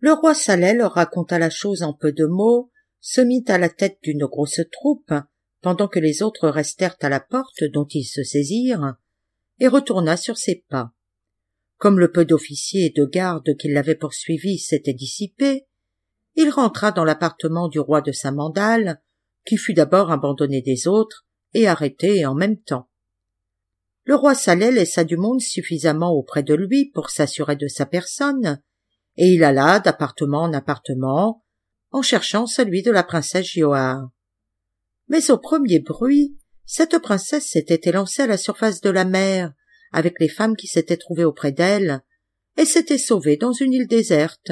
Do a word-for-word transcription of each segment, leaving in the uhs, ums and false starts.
Le roi Saleh leur raconta la chose en peu de mots, se mit à la tête d'une grosse troupe, pendant que les autres restèrent à la porte dont ils se saisirent, et retourna sur ses pas. Comme le peu d'officiers et de gardes qui l'avaient poursuivi s'était dissipé, il rentra dans l'appartement du roi de Samandal, qui fut d'abord abandonné des autres et arrêté en même temps. Le roi Saleh laissa du monde suffisamment auprès de lui pour s'assurer de sa personne, et il alla d'appartement en appartement, en cherchant celui de la princesse Giauhare. Mais au premier bruit, cette princesse s'était élancée à la surface de la mer, avec les femmes qui s'étaient trouvées auprès d'elle, et s'était sauvée dans une île déserte.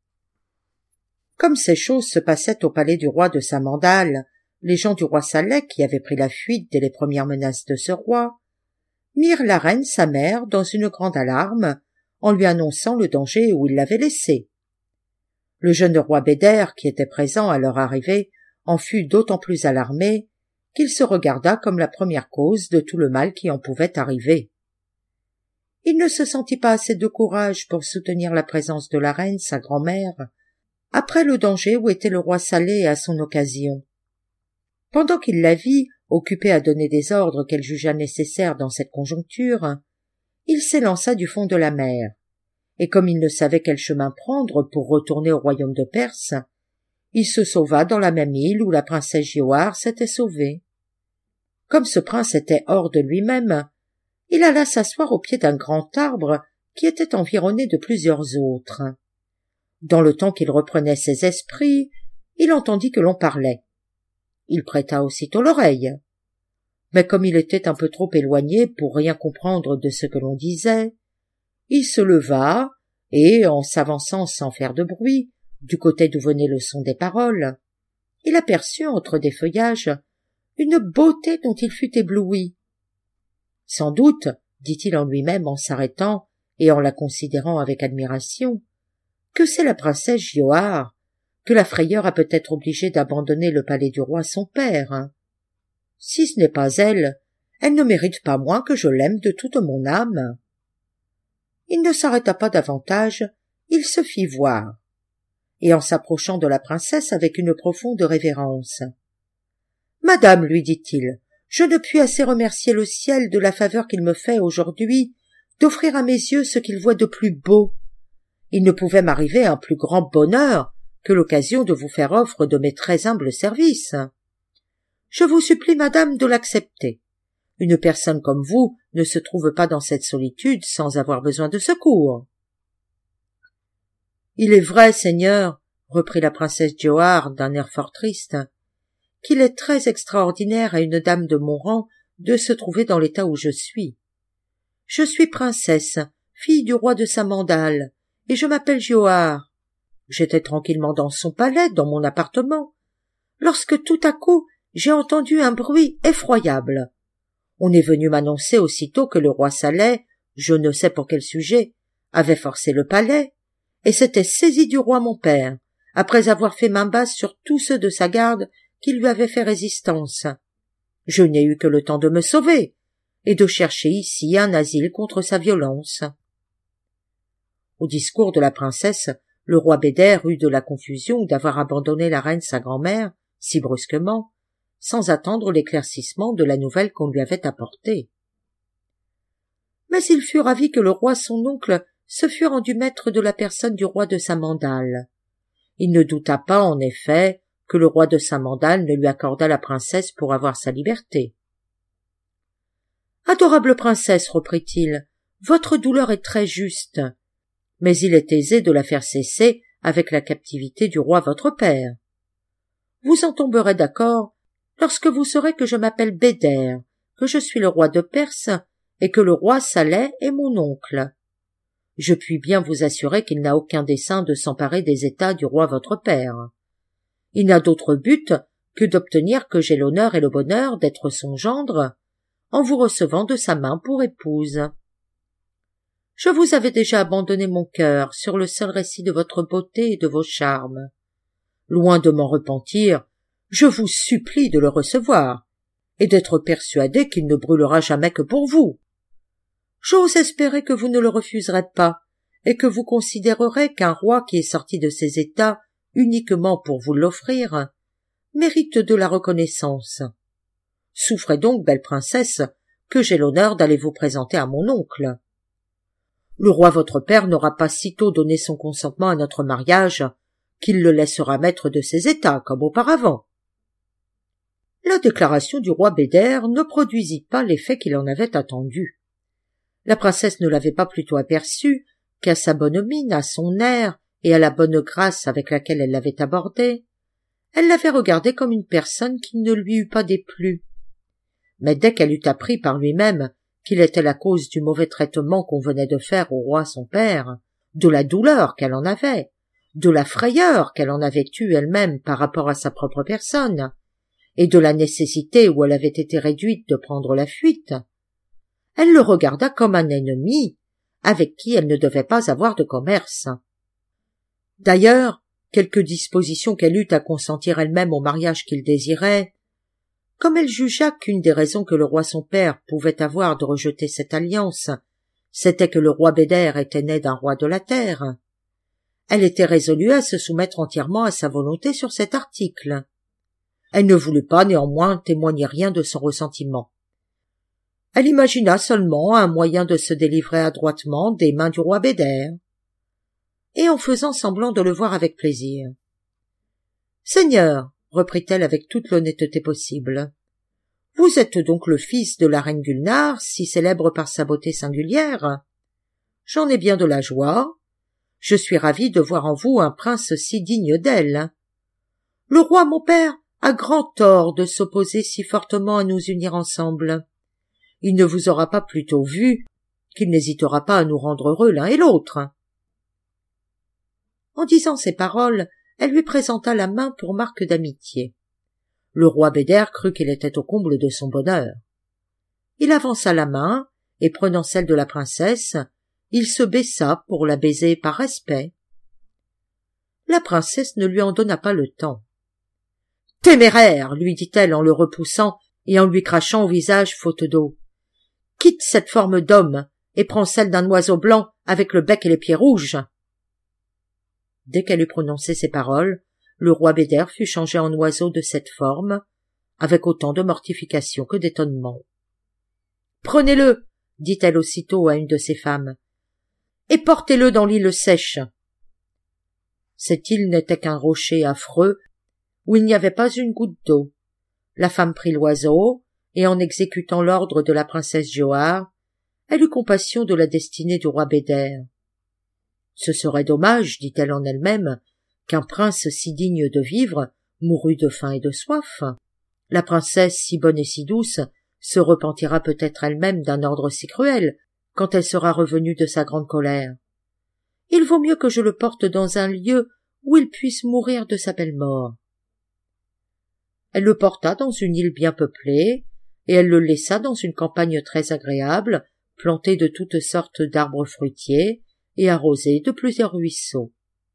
Comme ces choses se passaient au palais du roi de Samandal, les gens du roi Saleh, qui avaient pris la fuite dès les premières menaces de ce roi, mirent la reine, sa mère, dans une grande alarme, en lui annonçant le danger où ils l'avaient laissée. Le jeune roi Béder, qui était présent à leur arrivée, en fut d'autant plus alarmé qu'il se regarda comme la première cause de tout le mal qui en pouvait arriver. Il ne se sentit pas assez de courage pour soutenir la présence de la reine, sa grand-mère, après le danger où était le roi Saleh à son occasion. Pendant qu'il la vit, occupée à donner des ordres qu'elle jugea nécessaires dans cette conjoncture, il s'élança du fond de la mer, et comme il ne savait quel chemin prendre pour retourner au royaume de Perse, il se sauva dans la même île où la princesse Giauhare s'était sauvée. Comme ce prince était hors de lui-même, il alla s'asseoir au pied d'un grand arbre qui était environné de plusieurs autres. Dans le temps qu'il reprenait ses esprits, il entendit que l'on parlait. Il prêta aussitôt l'oreille. Mais comme il était un peu trop éloigné pour rien comprendre de ce que l'on disait, il se leva et, en s'avançant sans faire de bruit, du côté d'où venait le son des paroles, il aperçut entre des feuillages une beauté dont il fut ébloui. Sans doute, dit-il en lui-même en s'arrêtant et en la considérant avec admiration, que c'est la princesse Giauhare, que la frayeur a peut-être obligé d'abandonner le palais du roi son père. Si ce n'est pas elle, elle ne mérite pas moins que je l'aime de toute mon âme. Il ne s'arrêta pas davantage, il se fit voir, et en s'approchant de la princesse avec une profonde révérence. « Madame, lui dit-il, je ne puis assez remercier le ciel de la faveur qu'il me fait aujourd'hui d'offrir à mes yeux ce qu'il voit de plus beau. Il ne pouvait m'arriver un plus grand bonheur que l'occasion de vous faire offre de mes très humbles services. Je vous supplie, madame, de l'accepter. Une personne comme vous ne se trouve pas dans cette solitude sans avoir besoin de secours. »« Il est vrai, Seigneur, reprit la princesse Giauhare d'un air fort triste, qu'il est très extraordinaire à une dame de mon rang de se trouver dans l'état où je suis. Je suis princesse, fille du roi de Samandal, et je m'appelle Giauhare. J'étais tranquillement dans son palais, dans mon appartement, lorsque tout à coup j'ai entendu un bruit effroyable. On est venu m'annoncer aussitôt que le roi Saleh, je ne sais pour quel sujet, avait forcé le palais, et s'était saisi du roi mon père, après avoir fait main basse sur tous ceux de sa garde qui lui avaient fait résistance. Je n'ai eu que le temps de me sauver, et de chercher ici un asile contre sa violence. » Au discours de la princesse, le roi Béder eut de la confusion d'avoir abandonné la reine sa grand-mère, si brusquement, sans attendre l'éclaircissement de la nouvelle qu'on lui avait apportée. Mais il fut ravi que le roi son oncle se fût rendu maître de la personne du roi de Samandal. Il ne douta pas, en effet, que le roi de Samandal ne lui accordât la princesse pour avoir sa liberté. « Adorable princesse, reprit-il, votre douleur est très juste, mais il est aisé de la faire cesser avec la captivité du roi votre père. Vous en tomberez d'accord lorsque vous saurez que je m'appelle Béder, que je suis le roi de Perse et que le roi Saleh est mon oncle. Je puis bien vous assurer qu'il n'a aucun dessein de s'emparer des états du roi votre père. Il n'a d'autre but que d'obtenir que j'ai l'honneur et le bonheur d'être son gendre, en vous recevant de sa main pour épouse. Je vous avais déjà abandonné mon cœur sur le seul récit de votre beauté et de vos charmes. Loin de m'en repentir, je vous supplie de le recevoir, et d'être persuadé qu'il ne brûlera jamais que pour vous. J'ose espérer que vous ne le refuserez pas, et que vous considérerez qu'un roi qui est sorti de ses états uniquement pour vous l'offrir mérite de la reconnaissance. Souffrez donc, belle princesse, que j'ai l'honneur d'aller vous présenter à mon oncle. Le roi votre père n'aura pas sitôt donné son consentement à notre mariage qu'il le laissera maître de ses états, comme auparavant. » La déclaration du roi Beder ne produisit pas l'effet qu'il en avait attendu. La princesse ne l'avait pas plutôt aperçu qu'à sa bonne mine, à son air et à la bonne grâce avec laquelle elle l'avait abordé, elle l'avait regardé comme une personne qui ne lui eût pas déplu. Mais dès qu'elle eut appris par lui-même qu'il était la cause du mauvais traitement qu'on venait de faire au roi son père, de la douleur qu'elle en avait, de la frayeur qu'elle en avait eue elle-même par rapport à sa propre personne, et de la nécessité où elle avait été réduite de prendre la fuite, elle le regarda comme un ennemi avec qui elle ne devait pas avoir de commerce. D'ailleurs, quelque disposition qu'elle eût à consentir elle-même au mariage qu'il désirait, comme elle jugea qu'une des raisons que le roi son père pouvait avoir de rejeter cette alliance, c'était que le roi Beder était né d'un roi de la terre, elle était résolue à se soumettre entièrement à sa volonté sur cet article. Elle ne voulut pas néanmoins témoigner rien de son ressentiment. Elle imagina seulement un moyen de se délivrer adroitement des mains du roi Beder, et en faisant semblant de le voir avec plaisir. « Seigneur, reprit-elle avec toute l'honnêteté possible, vous êtes donc le fils de la reine Gulnare, si célèbre par sa beauté singulière. J'en ai bien de la joie. Je suis ravie de voir en vous un prince si digne d'elle. Le roi, mon père, a grand tort de s'opposer si fortement à nous unir ensemble. Il ne vous aura pas plus tôt vu qu'il n'hésitera pas à nous rendre heureux l'un et l'autre. » En disant ces paroles, elle lui présenta la main pour marque d'amitié. Le roi Beder crut qu'il était au comble de son bonheur. Il avança la main, et prenant celle de la princesse, il se baissa pour la baiser par respect. La princesse ne lui en donna pas le temps. « Téméraire !» lui dit-elle en le repoussant et en lui crachant au visage faute d'eau. « Quitte cette forme d'homme et prends celle d'un oiseau blanc avec le bec et les pieds rouges. » Dès qu'elle eut prononcé ces paroles, le roi Beder fut changé en oiseau de cette forme, avec autant de mortification que d'étonnement. « Prenez-le, » dit-elle aussitôt à une de ses femmes, « et portez-le dans l'île sèche. » Cette île n'était qu'un rocher affreux, où il n'y avait pas une goutte d'eau. La femme prit l'oiseau, et en exécutant l'ordre de la princesse Johar, elle eut compassion de la destinée du roi Beder. Ce serait dommage, dit-elle en elle-même, qu'un prince si digne de vivre mourût de faim et de soif. La princesse, si bonne et si douce, se repentira peut-être elle-même d'un ordre si cruel quand elle sera revenue de sa grande colère. Il vaut mieux que je le porte dans un lieu où il puisse mourir de sa belle mort. Elle le porta dans une île bien peuplée, et elle le laissa dans une campagne très agréable, plantée de toutes sortes d'arbres fruitiers et arrosée de plusieurs ruisseaux.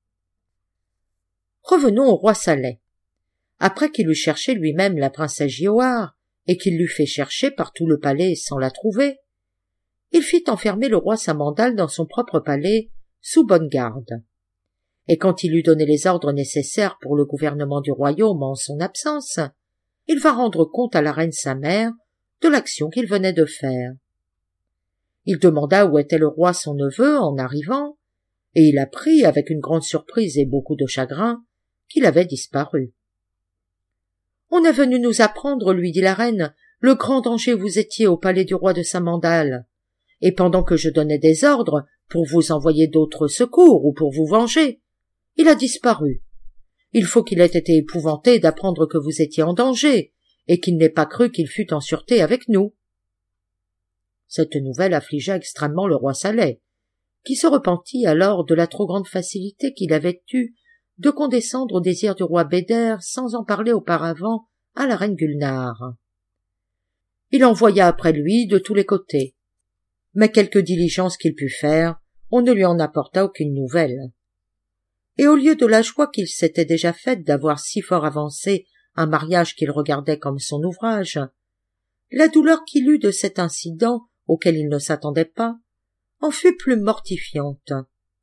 Revenons au roi Saleh. Après qu'il eut cherché lui-même la princesse Johar, et qu'il l'eut fait chercher par tout le palais sans la trouver, il fit enfermer le roi Samandal dans son propre palais, sous bonne garde. Et quand il eut donné les ordres nécessaires pour le gouvernement du royaume en son absence, il vint rendre compte à la reine sa mère de l'action qu'il venait de faire. Il demanda où était le roi son neveu en arrivant, et il apprit, avec une grande surprise et beaucoup de chagrin, qu'il avait disparu. « On est venu nous apprendre, lui dit la reine, le grand danger où vous étiez au palais du roi de Samandal, et pendant que je donnais des ordres pour vous envoyer d'autres secours ou pour vous venger, il a disparu. Il faut qu'il ait été épouvanté d'apprendre que vous étiez en danger, et qu'il n'ait pas cru qu'il fût en sûreté avec nous. » Cette nouvelle affligea extrêmement le roi Saleh, qui se repentit alors de la trop grande facilité qu'il avait eue de condescendre au désir du roi Beder sans en parler auparavant à la reine Gulnare. Il envoya après lui de tous les côtés, mais quelque diligence qu'il put faire, on ne lui en apporta aucune nouvelle. Et au lieu de la joie qu'il s'était déjà faite d'avoir si fort avancé un mariage qu'il regardait comme son ouvrage, la douleur qu'il eut de cet incident auquel il ne s'attendait pas en fut plus mortifiante.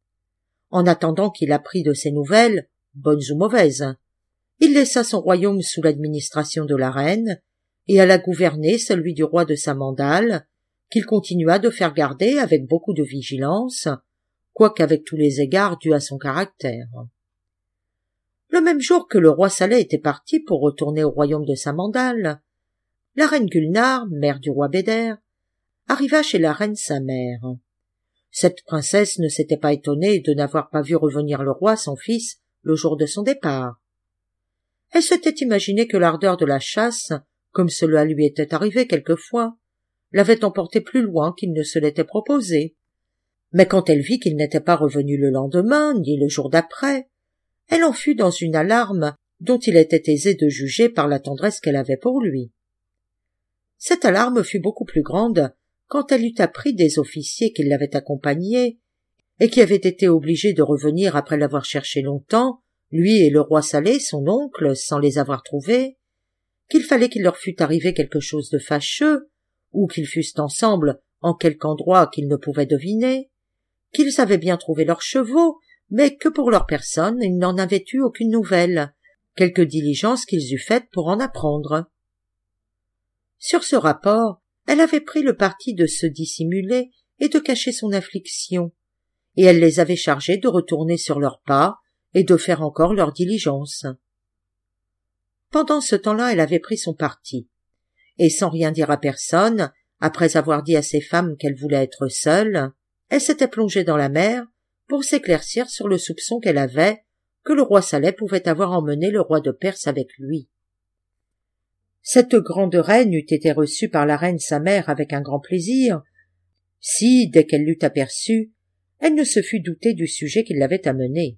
en attendant qu'il apprît de ses nouvelles, bonnes ou mauvaises. Il laissa son royaume sous l'administration de la reine, et alla gouverner celui du roi de Samandal, qu'il continua de faire garder avec beaucoup de vigilance, quoiqu'avec tous les égards dus à son caractère. Le même jour que le roi Saleh était parti pour retourner au royaume de Samandal, la reine Gulnare, mère du roi Bédère, arriva chez la reine sa mère. Cette princesse ne s'était pas étonnée de n'avoir pas vu revenir le roi, son fils, le jour de son départ. Elle s'était imaginé que l'ardeur de la chasse, comme cela lui était arrivé quelquefois, l'avait emporté plus loin qu'il ne se l'était proposé. Mais quand elle vit qu'il n'était pas revenu le lendemain, ni le jour d'après, elle en fut dans une alarme dont il était aisé de juger par la tendresse qu'elle avait pour lui. Cette alarme fut beaucoup plus grande quand elle eut appris des officiers qui l'avaient accompagnée et qui avaient été obligés de revenir après l'avoir cherché longtemps, lui et le roi Saleh, son oncle, sans les avoir trouvés, qu'il fallait qu'il leur fût arrivé quelque chose de fâcheux, ou qu'ils fussent ensemble en quelque endroit qu'ils ne pouvaient deviner, qu'ils avaient bien trouvé leurs chevaux, mais que pour leur personne ils n'en avaient eu aucune nouvelle, quelque diligence qu'ils eussent faite pour en apprendre. Sur ce rapport, elle avait pris le parti de se dissimuler et de cacher son affliction, et elle les avait chargés de retourner sur leurs pas et de faire encore leur diligence. Pendant ce temps-là, elle avait pris son parti, et sans rien dire à personne, après avoir dit à ses femmes qu'elle voulait être seule, elle s'était plongée dans la mer pour s'éclaircir sur le soupçon qu'elle avait que le roi Saleh pouvait avoir emmené le roi de Perse avec lui. Cette grande reine eût été reçue par la reine sa mère avec un grand plaisir, si, dès qu'elle l'eut aperçu, elle ne se fût doutée du sujet qui l'avait amenée.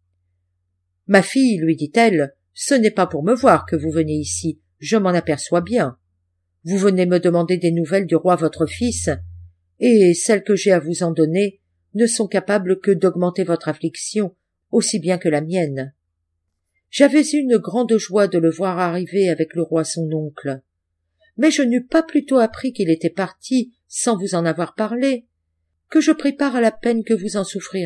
« Ma fille, lui dit-elle, ce n'est pas pour me voir que vous venez ici, je m'en aperçois bien. Vous venez me demander des nouvelles du roi votre fils, et celles que j'ai à vous en donner ne sont capables que d'augmenter votre affliction, aussi bien que la mienne. J'avais eu une grande joie de le voir arriver avec le roi son oncle, mais je n'eus pas plutôt appris qu'il était parti sans vous en avoir parlé, que je pris part à la peine que vous en souffririez. »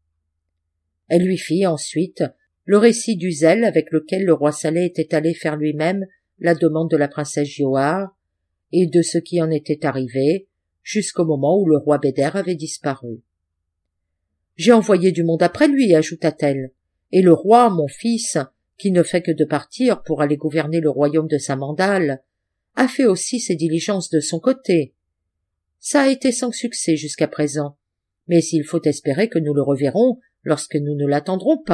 Elle lui fit ensuite le récit du zèle avec lequel le roi Saleh était allé faire lui-même la demande de la princesse Giauhare, et de ce qui en était arrivé, jusqu'au moment où le roi Bédère avait disparu. « J'ai envoyé du monde après lui, ajouta-t-elle, et le roi, mon fils, qui ne fait que de partir pour aller gouverner le royaume de Samandal, a fait aussi ses diligences de son côté. Ça a été sans succès jusqu'à présent, mais il faut espérer que nous le reverrons lorsque nous ne l'attendrons pas. »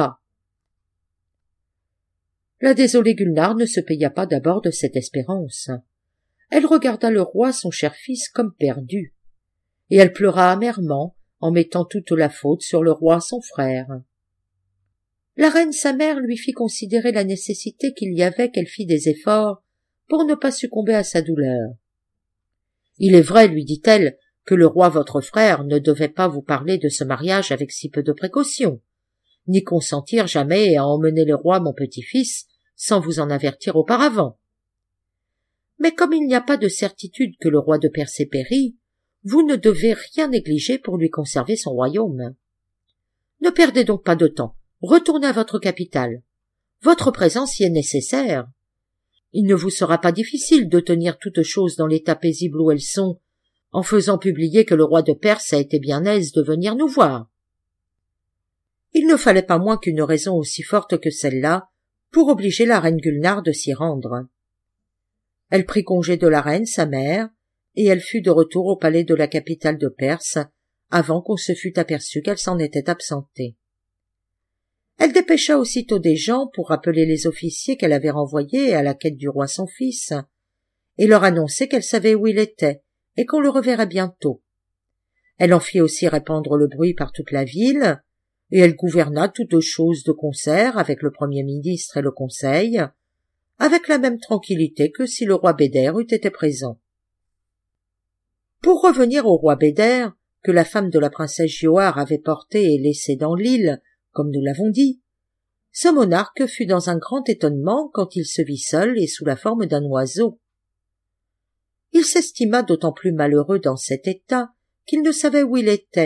La désolée Gulnare ne se paya pas d'abord de cette espérance. Elle regarda le roi, son cher fils, comme perdu, et elle pleura amèrement en mettant toute la faute sur le roi, son frère. La reine sa mère lui fit considérer la nécessité qu'il y avait qu'elle fît des efforts pour ne pas succomber à sa douleur. « Il est vrai, lui dit-elle, que le roi votre frère ne devait pas vous parler de ce mariage avec si peu de précaution, ni consentir jamais à emmener le roi mon petit-fils sans vous en avertir auparavant. Mais comme il n'y a pas de certitude que le roi de Perse ait péri, vous ne devez rien négliger pour lui conserver son royaume. Ne perdez donc pas de temps, retournez à votre capitale. Votre présence y est nécessaire. Il ne vous sera pas difficile de tenir toutes choses dans l'état paisible où elles sont, en faisant publier que le roi de Perse a été bien aise de venir nous voir. » Il ne fallait pas moins qu'une raison aussi forte que celle-là pour obliger la reine Gulnare de s'y rendre. Elle prit congé de la reine, sa mère, et elle fut de retour au palais de la capitale de Perse, avant qu'on se fût aperçu qu'elle s'en était absentée. Elle dépêcha aussitôt des gens pour appeler les officiers qu'elle avait renvoyés à la quête du roi son fils, et leur annoncer qu'elle savait où il était, et qu'on le reverrait bientôt. Elle en fit aussi répandre le bruit par toute la ville, et elle gouverna toutes choses de concert avec le premier ministre et le conseil, avec la même tranquillité que si le roi Bédère eût été présent. Pour revenir au roi Bédère, que la femme de la princesse Giauhare avait porté et laissé dans l'île, comme nous l'avons dit, ce monarque fut dans un grand étonnement quand il se vit seul et sous la forme d'un oiseau. Il s'estima d'autant plus malheureux dans cet état qu'il ne savait où il était,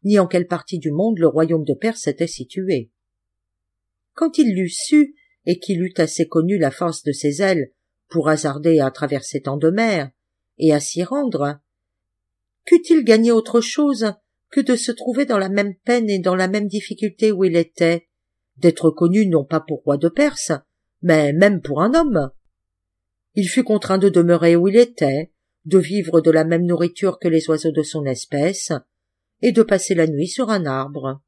ni en quelle partie du monde le royaume de Perse était situé. Quand il l'eut su, et qu'il eut assez connu la force de ses ailes pour hasarder à traverser tant de mers, et à s'y rendre, qu'eût-il gagné autre chose que de se trouver dans la même peine et dans la même difficulté où il était, d'être connu non pas pour roi de Perse, mais même pour un homme? Il fut contraint de demeurer où il était, de vivre de la même nourriture que les oiseaux de son espèce, et de passer la nuit sur un arbre.